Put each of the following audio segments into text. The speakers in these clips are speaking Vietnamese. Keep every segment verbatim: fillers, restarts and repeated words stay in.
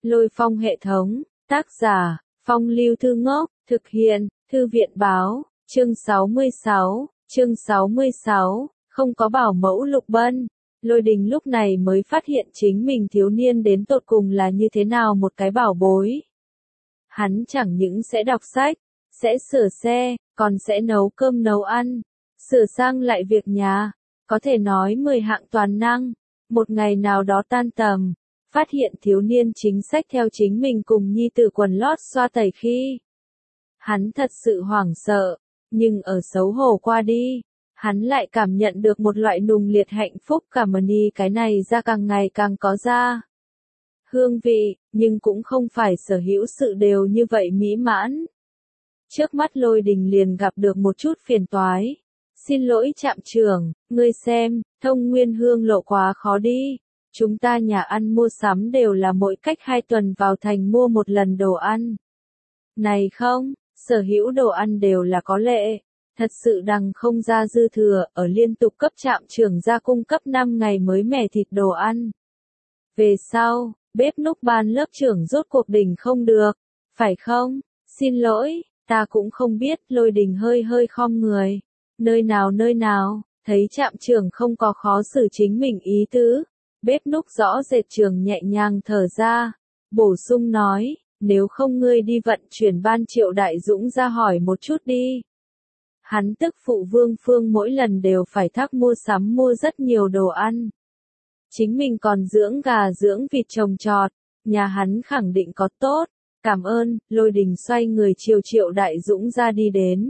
Lôi Phong hệ thống, tác giả, Phong Lưu Thư Ngốc, thực hiện, Thư viện báo, chương sáu mươi sáu, chương sáu mươi sáu, không có bảo mẫu Lục Bân. Lôi Đình lúc này mới phát hiện chính mình thiếu niên đến tột cùng là như thế nào một cái bảo bối. Hắn chẳng những sẽ đọc sách, sẽ sửa xe, còn sẽ nấu cơm nấu ăn, sửa sang lại việc nhà, có thể nói mười hạng toàn năng. Một ngày nào đó tan tầm, phát hiện thiếu niên chính sách theo chính mình cùng nhi tử quần lót xoa tẩy khi. Hắn thật sự hoảng sợ, nhưng ở xấu hổ qua đi, hắn lại cảm nhận được một loại nùng liệt hạnh phúc, cảm ơn y cái này ra càng ngày càng có ra hương vị, nhưng cũng không phải sở hữu sự đều như vậy mỹ mãn. Trước mắt Lôi Đình liền gặp được một chút phiền toái. Xin lỗi trạm trưởng, ngươi xem, thông nguyên hương lộ quá khó đi. Chúng ta nhà ăn mua sắm đều là mỗi cách hai tuần vào thành mua một lần đồ ăn. Này không, sở hữu đồ ăn đều là có lệ. Thật sự đằng không ra dư thừa, ở liên tục cấp trạm trưởng ra cung cấp năm ngày mới mẻ thịt đồ ăn. Về sau, bếp núc ban lớp trưởng rốt cuộc đỉnh không được, phải không? Xin lỗi, ta cũng không biết. Lôi Đình hơi hơi khom người. Nơi nào nơi nào, thấy trạm trưởng không có khó xử chính mình ý tứ. Bếp núc rõ rệt trưởng nhẹ nhàng thở ra, bổ sung nói, nếu không ngươi đi vận chuyển ban Triệu Đại Dũng ra hỏi một chút đi. Hắn tức phụ Vương Phương mỗi lần đều phải thác mua sắm mua rất nhiều đồ ăn. Chính mình còn dưỡng gà dưỡng vịt trồng trọt, nhà hắn khẳng định có tốt. Cảm ơn. Lôi Đình xoay người chiều Triệu Đại Dũng ra đi đến.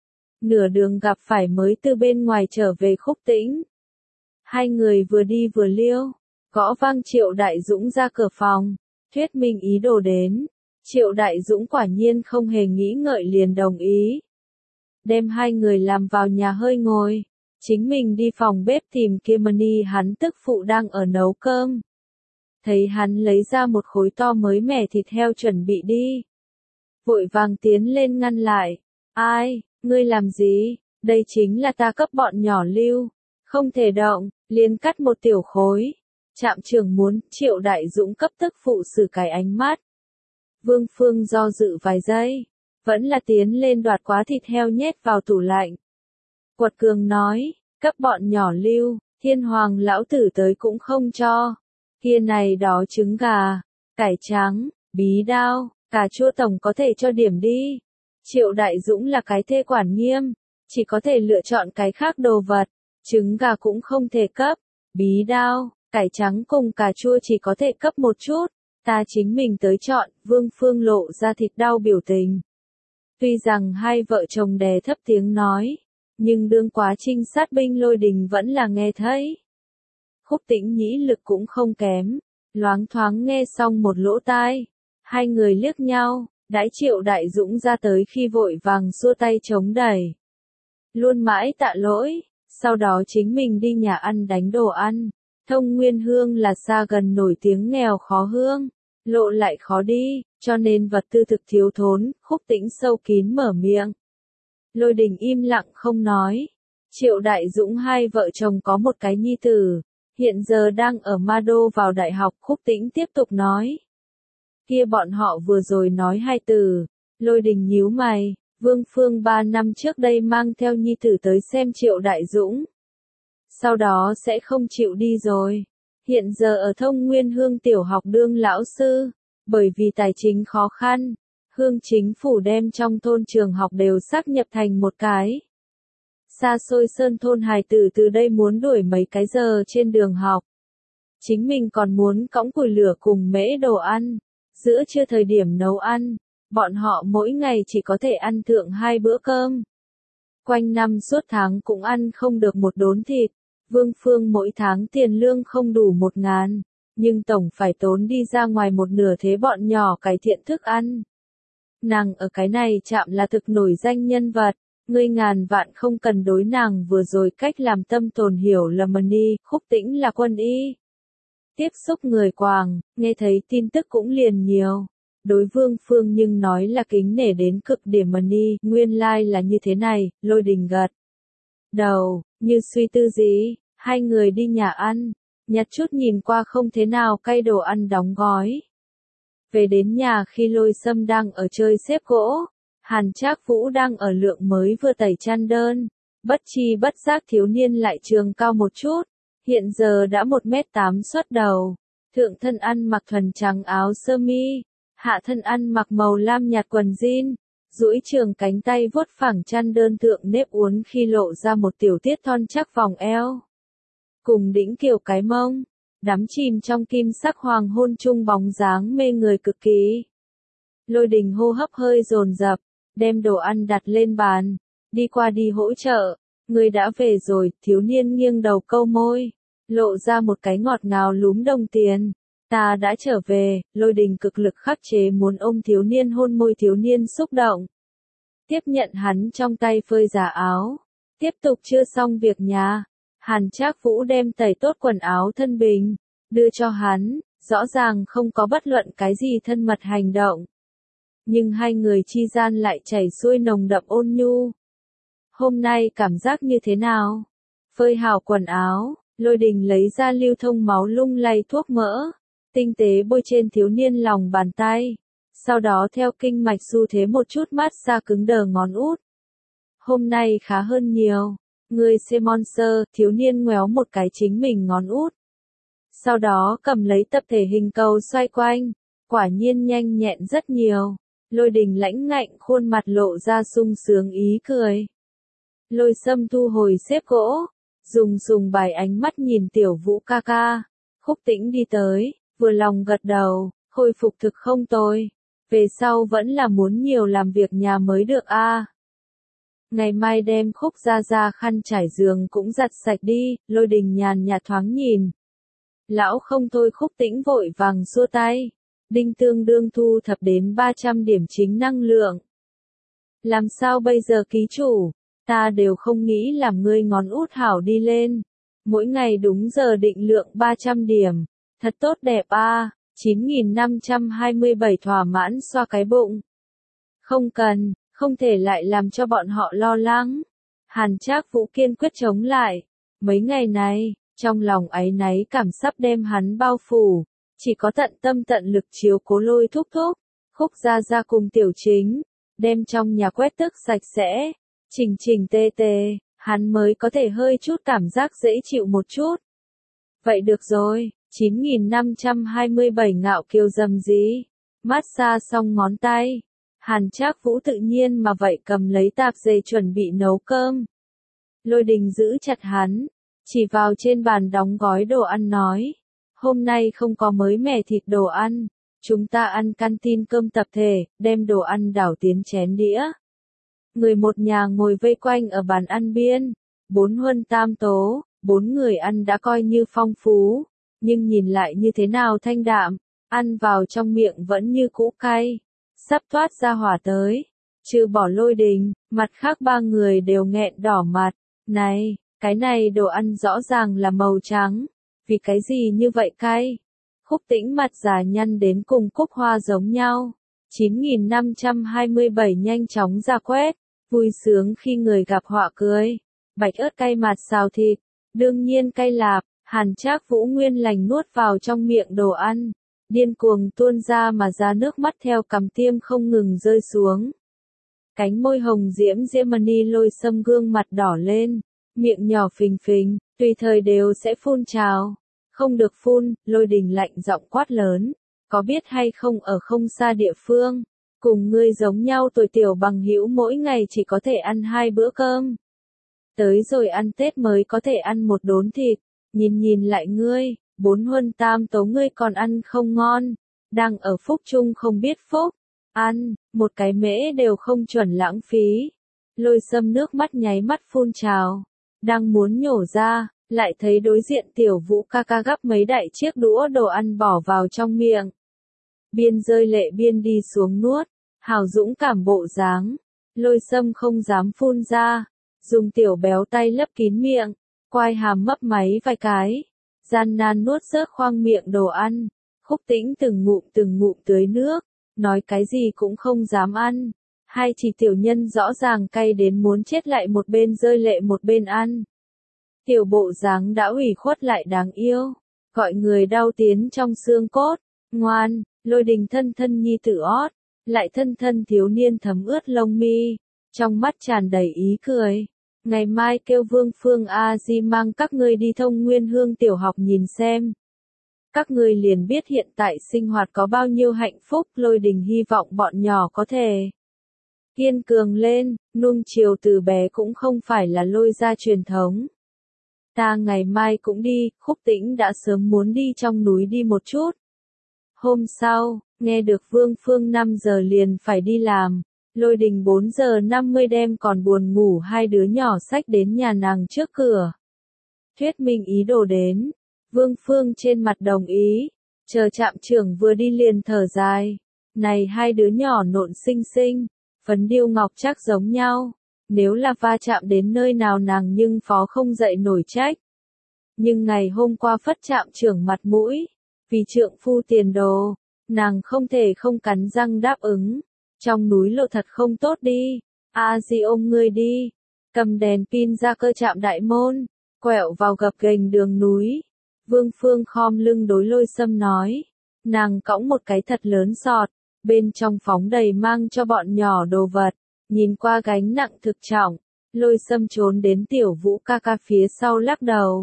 Nửa đường gặp phải mới từ bên ngoài trở về Khúc Tĩnh. Hai người vừa đi vừa liêu, gõ vang Triệu Đại Dũng ra cửa phòng, thuyết minh ý đồ đến. Triệu Đại Dũng quả nhiên không hề nghĩ ngợi liền đồng ý. Đem hai người làm vào nhà hơi ngồi, chính mình đi phòng bếp tìm Kimani, hắn tức phụ đang ở nấu cơm. Thấy hắn lấy ra một khối to mới mẻ thịt heo chuẩn bị đi. Vội vàng tiến lên ngăn lại. Ai, ngươi làm gì? Đây chính là ta cấp bọn nhỏ lưu. Không thể động, liền cắt một tiểu khối. Trạm trưởng muốn. Triệu Đại Dũng cấp tức phụ xử cái ánh mắt. Vương Phương do dự vài giây, vẫn là tiến lên đoạt quá thịt heo nhét vào tủ lạnh. Quật cường nói, cấp bọn nhỏ lưu, Thiên Hoàng lão tử tới cũng không cho. Kia này đó trứng gà, cải trắng, bí đao, cà chua tổng có thể cho điểm đi. Triệu Đại Dũng là cái thê quản nghiêm, chỉ có thể lựa chọn cái khác đồ vật. Trứng gà cũng không thể cấp, bí đao, cải trắng cùng cà chua chỉ có thể cấp một chút. Ta chính mình tới chọn. Vương Phương lộ ra thịt đau biểu tình. Tuy rằng hai vợ chồng đè thấp tiếng nói, nhưng đương quá trinh sát binh Lôi Đình vẫn là nghe thấy. Khúc Tĩnh nhĩ lực cũng không kém, loáng thoáng nghe xong một lỗ tai. Hai người liếc nhau, đãi Triệu Đại Dũng ra tới khi vội vàng xua tay chống đẩy. Luôn mãi tạ lỗi, sau đó chính mình đi nhà ăn đánh đồ ăn. Thông Nguyên Hương là xa gần nổi tiếng nghèo khó hương, lộ lại khó đi, cho nên vật tư thực thiếu thốn. Khúc Tĩnh sâu kín mở miệng. Lôi Đình im lặng không nói. Triệu Đại Dũng hai vợ chồng có một cái nhi tử, hiện giờ đang ở Ma Đô vào đại học. Khúc Tĩnh tiếp tục nói. Kia bọn họ vừa rồi nói hai từ. Lôi Đình nhíu mày. Vương Phương ba năm trước đây mang theo nhi tử tới xem Triệu Đại Dũng. Sau đó sẽ không chịu đi rồi. Hiện giờ ở Thông Nguyên Hương tiểu học đương lão sư, bởi vì tài chính khó khăn, Hương chính phủ đem trong thôn trường học đều sáp nhập thành một cái. Xa xôi sơn thôn hài tử từ đây muốn đuổi mấy cái giờ trên đường học. Chính mình còn muốn cõng củi lửa cùng mễ đồ ăn, giữa trưa thời điểm nấu ăn, bọn họ mỗi ngày chỉ có thể ăn thượng hai bữa cơm. Quanh năm suốt tháng cũng ăn không được một đốn thịt. Vương Phương mỗi tháng tiền lương không đủ một ngàn, nhưng tổng phải tốn đi ra ngoài một nửa thế bọn nhỏ cải thiện thức ăn. Nàng ở cái này chạm là thực nổi danh nhân vật, ngươi ngàn vạn không cần đối nàng vừa rồi cách làm tâm tồn hiểu lầm đi. Khúc Tĩnh là quân y, tiếp xúc người Quảng, nghe thấy tin tức cũng liền nhiều. Đối Vương Phương nhưng nói là kính nể đến cực điểm đi. Nguyên lai like là như thế này. Lôi Đình gật đầu, như suy tư gì. Hai người đi nhà ăn, nhặt chút nhìn qua không thế nào cay đồ ăn đóng gói. Về đến nhà khi Lôi Sâm đang ở chơi xếp gỗ, Hàn Trác Vũ đang ở lượng mới vừa tẩy chăn đơn. Bất chi bất giác thiếu niên lại trường cao một chút, hiện giờ đã một mét tám xuất đầu. Thượng thân ăn mặc thuần trắng áo sơ mi, hạ thân ăn mặc màu lam nhạt quần jean, duỗi trường cánh tay vuốt phẳng chăn đơn thượng nếp uốn khi lộ ra một tiểu tiết thon chắc vòng eo. Cùng đĩnh kiểu cái mông, đắm chìm trong kim sắc hoàng hôn chung bóng dáng mê người cực kỳ. Lôi Đình hô hấp hơi dồn dập, đem đồ ăn đặt lên bàn, đi qua đi hỗ trợ. Người đã về rồi, thiếu niên nghiêng đầu câu môi, lộ ra một cái ngọt ngào lúm đồng tiền. Ta đã trở về, Lôi Đình cực lực khắc chế muốn ôm thiếu niên hôn môi thiếu niên xúc động. Tiếp nhận hắn trong tay phơi giả áo. Tiếp tục chưa xong việc nhà. Hàn Trác Vũ đem tẩy tốt quần áo thân bình, đưa cho hắn, rõ ràng không có bất luận cái gì thân mật hành động. Nhưng hai người chi gian lại chảy xuôi nồng đậm ôn nhu. Hôm nay cảm giác như thế nào? Phơi hào quần áo, Lôi Đình lấy ra lưu thông máu lung lay thuốc mỡ, tinh tế bôi trên thiếu niên lòng bàn tay. Sau đó theo kinh mạch xu thế một chút mát xa cứng đờ ngón út. Hôm nay khá hơn nhiều. Người xem monster, thiếu niên ngoéo một cái chính mình ngón út. Sau đó cầm lấy tập thể hình cầu xoay quanh. Quả nhiên nhanh nhẹn rất nhiều. Lôi Đình lãnh ngạnh khuôn mặt lộ ra sung sướng ý cười. Lôi Sâm thu hồi xếp gỗ, dùng dùng bài ánh mắt nhìn Tiểu Vũ ca ca. Khúc Tĩnh đi tới, vừa lòng gật đầu, khôi phục thực không tồi. Về sau vẫn là muốn nhiều làm việc nhà mới được a. À. Ngày mai đem Khúc ra ra khăn trải giường cũng giặt sạch đi, Lôi Đình nhàn nhạt thoáng nhìn. Lão không thôi, Khúc Tĩnh vội vàng xua tay. Đinh tương đương thu thập đến ba trăm điểm chính năng lượng. Làm sao bây giờ ký chủ? Ta đều không nghĩ làm ngươi ngón út hảo đi lên. Mỗi ngày đúng giờ định lượng ba trăm điểm. Thật tốt đẹp a. À, chín nghìn năm trăm hai mươi bảy thỏa mãn xoa cái bụng. Không cần, không thể lại làm cho bọn họ lo lắng. Hàn Trác Vũ kiên quyết chống lại. Mấy ngày này, trong lòng áy náy cảm sắp đem hắn bao phủ. Chỉ có tận tâm tận lực chiếu cố Lôi thúc thúc. Khúc ra ra cùng Tiểu Chính, đem trong nhà quét tước sạch sẽ. Chỉnh chỉnh tề tề, hắn mới có thể hơi chút cảm giác dễ chịu một chút. Vậy được rồi, chín nghìn năm trăm hai mươi bảy ngạo kiều dầm gì. Mát xa xong ngón tay. Hàn Trác Vũ tự nhiên mà vậy cầm lấy tạp dề chuẩn bị nấu cơm. Lôi Đình giữ chặt hắn, chỉ vào trên bàn đóng gói đồ ăn nói. Hôm nay không có mới mẻ thịt đồ ăn. Chúng ta ăn canteen cơm tập thể, đem đồ ăn đảo tiến chén đĩa. Người một nhà ngồi vây quanh ở bàn ăn biên, bốn huân tam tố, bốn người ăn đã coi như phong phú, nhưng nhìn lại như thế nào thanh đạm, ăn vào trong miệng vẫn như cũ cay, sắp thoát ra hỏa tới, trừ bỏ Lôi Đình, mặt khác ba người đều nghẹn đỏ mặt, này, cái này đồ ăn rõ ràng là màu trắng, vì cái gì như vậy cay? Khúc Tĩnh mặt già nhăn đến cùng cúc hoa giống nhau. chín nghìn năm trăm hai mươi bảy nhanh chóng ra quét, vui sướng khi người gặp họa cưới. Bạch ớt cay mạt xào thịt, đương nhiên cay lạp, Hàn Trác Vũ nguyên lành nuốt vào trong miệng đồ ăn, điên cuồng tuôn ra mà ra nước mắt theo cằm tiêm không ngừng rơi xuống. Cánh môi hồng diễm Diễmani Lôi Sâm gương mặt đỏ lên, miệng nhỏ phình phình, tùy thời đều sẽ phun trào. Không được phun, Lôi Đình lạnh giọng quát lớn, có biết hay không ở không xa địa phương, cùng ngươi giống nhau tuổi tiểu bằng hữu mỗi ngày chỉ có thể ăn hai bữa cơm. Tới rồi ăn Tết mới có thể ăn một đốn thịt, nhìn nhìn lại ngươi, bốn huân tam tố ngươi còn ăn không ngon, đang ở phúc chung không biết phúc, ăn, một cái mễ đều không chuẩn lãng phí. Lôi Sâm nước mắt nháy mắt phun trào, đang muốn nhổ ra. Lại thấy đối diện Tiểu Vũ ca ca gắp mấy đại chiếc đũa đồ ăn bỏ vào trong miệng. Biên rơi lệ biên đi xuống nuốt, hào dũng cảm bộ dáng. Lôi Sâm không dám phun ra, dùng tiểu béo tay lấp kín miệng, quai hàm mấp máy vài cái, gian nan nuốt rớt khoang miệng đồ ăn. Khúc Tĩnh từng ngụm từng ngụm tưới nước, nói cái gì cũng không dám ăn. Hai chỉ tiểu nhân rõ ràng cay đến muốn chết lại một bên rơi lệ một bên ăn. Tiểu bộ dáng đã ủy khuất lại đáng yêu, gọi người đau tiến trong xương cốt, ngoan, Lôi Đình thân thân nhi tử ót, lại thân thân thiếu niên thấm ướt lông mi, trong mắt tràn đầy ý cười. Ngày mai kêu Vương Phương A Di mang các ngươi đi Thông Nguyên Hương tiểu học nhìn xem. Các ngươi liền biết hiện tại sinh hoạt có bao nhiêu hạnh phúc. Lôi Đình hy vọng bọn nhỏ có thể kiên cường lên, nuông chiều từ bé cũng không phải là Lôi gia truyền thống. Ta ngày mai cũng đi, Khúc Tĩnh đã sớm muốn đi trong núi đi một chút. Hôm sau, nghe được Vương Phương năm giờ liền phải đi làm, Lôi Đình bốn giờ năm mươi đêm còn buồn ngủ hai đứa nhỏ xách đến nhà nàng trước cửa. Thuyết minh ý đồ đến, Vương Phương trên mặt đồng ý, chờ trạm trưởng vừa đi liền thở dài. Này hai đứa nhỏ nộn xinh xinh, phấn điêu ngọc chắc giống nhau, nếu là va chạm đến nơi nào nàng nhưng phó không dậy nổi trách. Nhưng ngày hôm qua phất trạm trưởng mặt mũi, vì trượng phu tiền đồ, nàng không thể không cắn răng đáp ứng. Trong núi lộ thật không tốt đi, A Di ôm ngươi đi, cầm đèn pin ra cơ trạm đại môn, quẹo vào gập ghềnh đường núi. Vương Phương khom lưng đối Lôi Sâm nói, nàng cõng một cái thật lớn sọt, bên trong phóng đầy mang cho bọn nhỏ đồ vật, nhìn qua gánh nặng thực trọng. Lôi Sâm trốn đến Tiểu Vũ ca ca phía sau lắc đầu.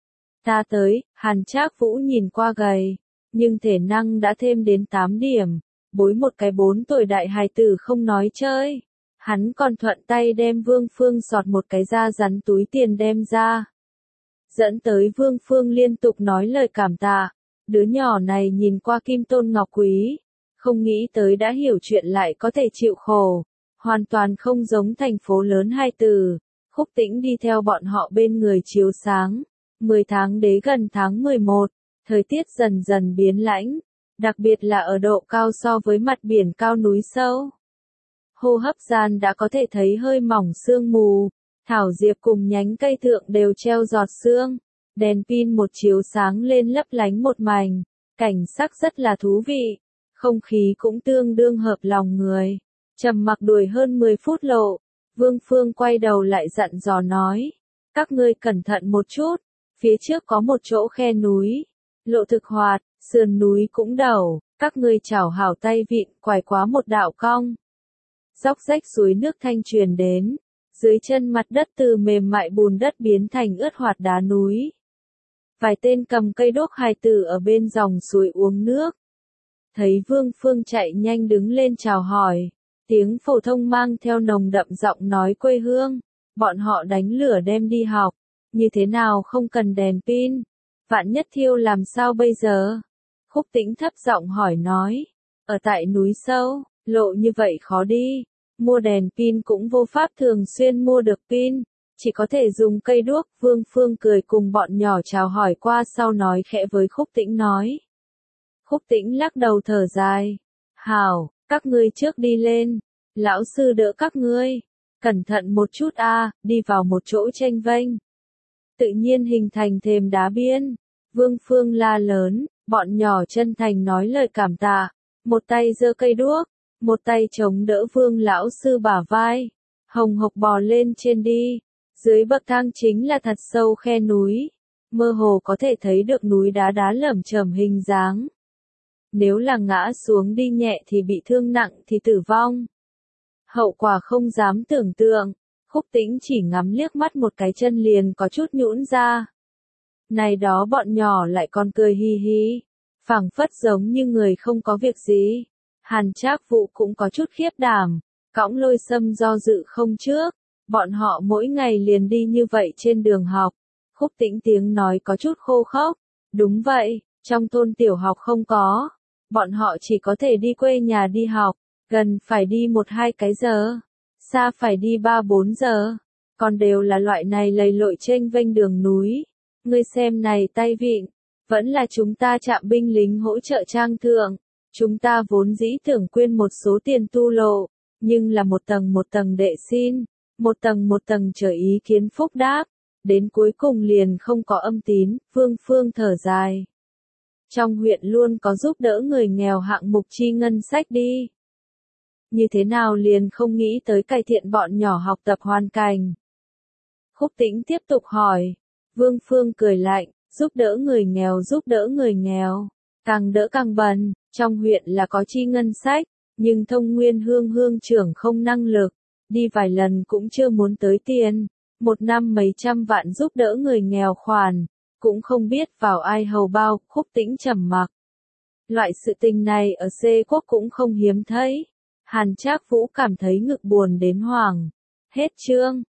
Ta tới, Hàn Trác Vũ nhìn qua gầy, nhưng thể năng đã thêm đến tám điểm, bối một cái bốn tuổi đại hài tử không nói chơi. Hắn còn thuận tay đem Vương Phương sọt một cái da rắn túi tiền đem ra. Dẫn tới Vương Phương liên tục nói lời cảm tạ, đứa nhỏ này nhìn qua kim tôn ngọc quý, không nghĩ tới đã hiểu chuyện lại có thể chịu khổ, hoàn toàn không giống thành phố lớn hai từ. Khúc Tĩnh đi theo bọn họ bên người chiếu sáng, mười tháng đế gần tháng mười một, thời tiết dần dần biến lãnh, đặc biệt là ở độ cao so với mặt biển cao núi sâu. Hô hấp gian đã có thể thấy hơi mỏng sương mù, thảo diệp cùng nhánh cây thượng đều treo giọt sương, đèn pin một chiếu sáng lên lấp lánh một mảnh, cảnh sắc rất là thú vị, không khí cũng tương đương hợp lòng người. Trầm mặc đuổi hơn mười phút lộ, Vương Phương quay đầu lại dặn dò nói, các ngươi cẩn thận một chút, phía trước có một chỗ khe núi, lộ thực hoạt, sườn núi cũng đầu, các ngươi chảo hảo tay vịn quải quá một đạo cong. Dốc rách suối nước thanh truyền đến, dưới chân mặt đất từ mềm mại bùn đất biến thành ướt hoạt đá núi. Vài tên cầm cây đuốc hài tử ở bên dòng suối uống nước. Thấy Vương Phương chạy nhanh đứng lên chào hỏi, tiếng phổ thông mang theo nồng đậm giọng nói quê hương, bọn họ đánh lửa đem đi học, như thế nào không cần đèn pin, vạn nhất thiêu làm sao bây giờ? Khúc Tĩnh thấp giọng hỏi nói, ở tại núi sâu, lộ như vậy khó đi, mua đèn pin cũng vô pháp thường xuyên mua được pin, chỉ có thể dùng cây đuốc. Vương Phương cười cùng bọn nhỏ chào hỏi qua sau nói khẽ với Khúc Tĩnh nói. Khúc Tĩnh lắc đầu thở dài, hảo, các ngươi trước đi lên, lão sư đỡ các ngươi, cẩn thận một chút a, đi vào một chỗ tranh vênh. Tự nhiên hình thành thềm đá biên, Vương Phương la lớn, bọn nhỏ chân thành nói lời cảm tạ, một tay giơ cây đuốc, một tay chống đỡ Vương lão sư bả vai, hồng hộc bò lên trên đi. Dưới bậc thang chính là thật sâu khe núi, mơ hồ có thể thấy được núi đá đá lởm chởm hình dáng. Nếu là ngã xuống đi nhẹ thì bị thương nặng thì tử vong. Hậu quả không dám tưởng tượng, Khúc Tĩnh chỉ ngắm liếc mắt một cái chân liền có chút nhũn ra. Này đó bọn nhỏ lại còn cười hi hi, phảng phất giống như người không có việc gì. Hàn Trác Vũ cũng có chút khiếp đảm, cõng Lôi Sâm do dự không trước, bọn họ mỗi ngày liền đi như vậy trên đường học. Khúc Tĩnh tiếng nói có chút khô khốc, đúng vậy, trong thôn tiểu học không có, bọn họ chỉ có thể đi quê nhà đi học, gần phải đi một hai cái giờ, xa phải đi ba bốn giờ, còn đều là loại này lầy lội chênh vênh đường núi. Ngươi xem này tay vịn, vẫn là chúng ta trạm binh lính hỗ trợ trang thượng, chúng ta vốn dĩ tưởng quyên một số tiền tu lộ, nhưng là một tầng một tầng đệ xin, một tầng một tầng chờ ý kiến phúc đáp, đến cuối cùng liền không có âm tín. Vương Phương thở dài. Trong huyện luôn có giúp đỡ người nghèo hạng mục chi ngân sách đi. Như thế nào liền không nghĩ tới cải thiện bọn nhỏ học tập hoàn cảnh. Khúc Tĩnh tiếp tục hỏi. Vương Phương cười lạnh, giúp đỡ người nghèo giúp đỡ người nghèo, càng đỡ càng bần, Trong huyện là có chi ngân sách, nhưng Thông Nguyên Hương hương trưởng không năng lực, đi vài lần cũng chưa muốn tới tiền, một năm mấy trăm vạn giúp đỡ người nghèo khoản, cũng không biết vào ai hầu bao. Khúc Tĩnh trầm mặc. Loại sự tình này ở C quốc cũng không hiếm thấy. Hàn Trác Vũ cảm thấy ngực buồn đến hoảng. Hết chương.